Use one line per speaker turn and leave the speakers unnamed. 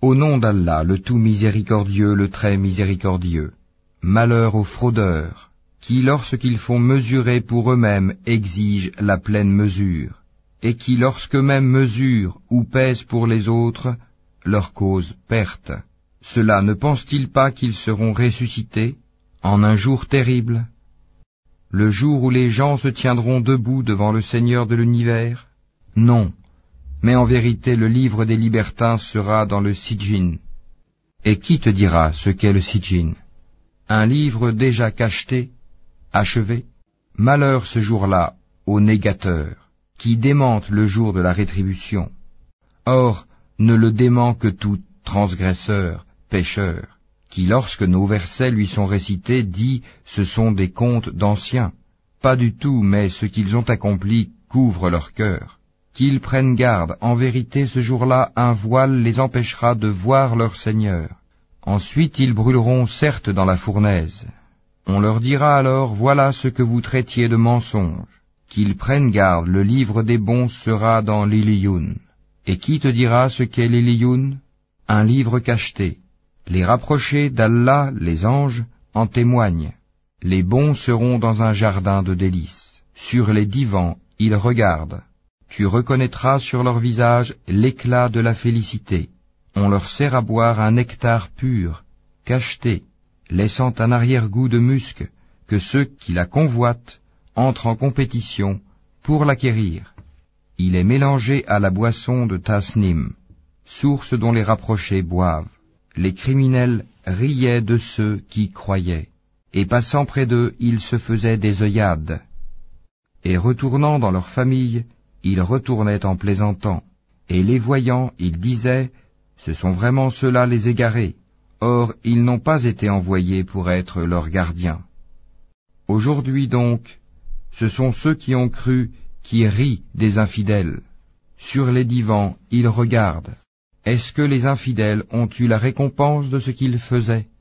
Au nom d'Allah, le tout miséricordieux, le très miséricordieux. Malheur aux fraudeurs, qui lorsqu'ils font mesurer pour eux-mêmes exigent la pleine mesure, et qui lorsqu'eux-mêmes mesurent ou pèsent pour les autres, leur causent perte. Cela ne pense-t-il pas qu'ils seront ressuscités en un jour terrible, le jour où les gens se tiendront debout devant le Seigneur de l'univers? Non, mais en vérité le livre des libertins sera dans le Sijjin. Et qui te dira ce qu'est le Sijjin? Un livre déjà cacheté, achevé? Malheur ce jour-là aux négateurs, qui démentent le jour de la rétribution. Or, ne le dément que tout transgresseur, pécheur, qui lorsque nos versets lui sont récités dit « ce sont des contes d'anciens ». Pas du tout, mais ce qu'ils ont accompli couvre leur cœur. Qu'ils prennent garde, en vérité ce jour-là un voile les empêchera de voir leur Seigneur. Ensuite ils brûleront certes dans la fournaise. On leur dira alors, voilà ce que vous traitiez de mensonge. Qu'ils prennent garde, le livre des bons sera dans l'Iliyun. Et qui te dira ce qu'est l'Iliyun? Un livre cacheté. Les rapprochés d'Allah, les anges, en témoignent. Les bons seront dans un jardin de délices. Sur les divans, ils regardent. Tu reconnaîtras sur leur visage l'éclat de la félicité. On leur sert à boire un nectar pur, cacheté, laissant un arrière-goût de musc, que ceux qui la convoitent entrent en compétition pour l'acquérir. Il est mélangé à la boisson de Tasnim, source dont les rapprochés boivent. Les criminels riaient de ceux qui croyaient, et passant près d'eux, ils se faisaient des œillades. Et retournant dans leur famille, ils retournaient en plaisantant, et les voyant, ils disaient, ce sont vraiment ceux-là les égarés. Or, ils n'ont pas été envoyés pour être leurs gardiens. Aujourd'hui donc, ce sont ceux qui ont cru qui rient des infidèles. Sur les divans, ils regardent. Est-ce que les infidèles ont eu la récompense de ce qu'ils faisaient?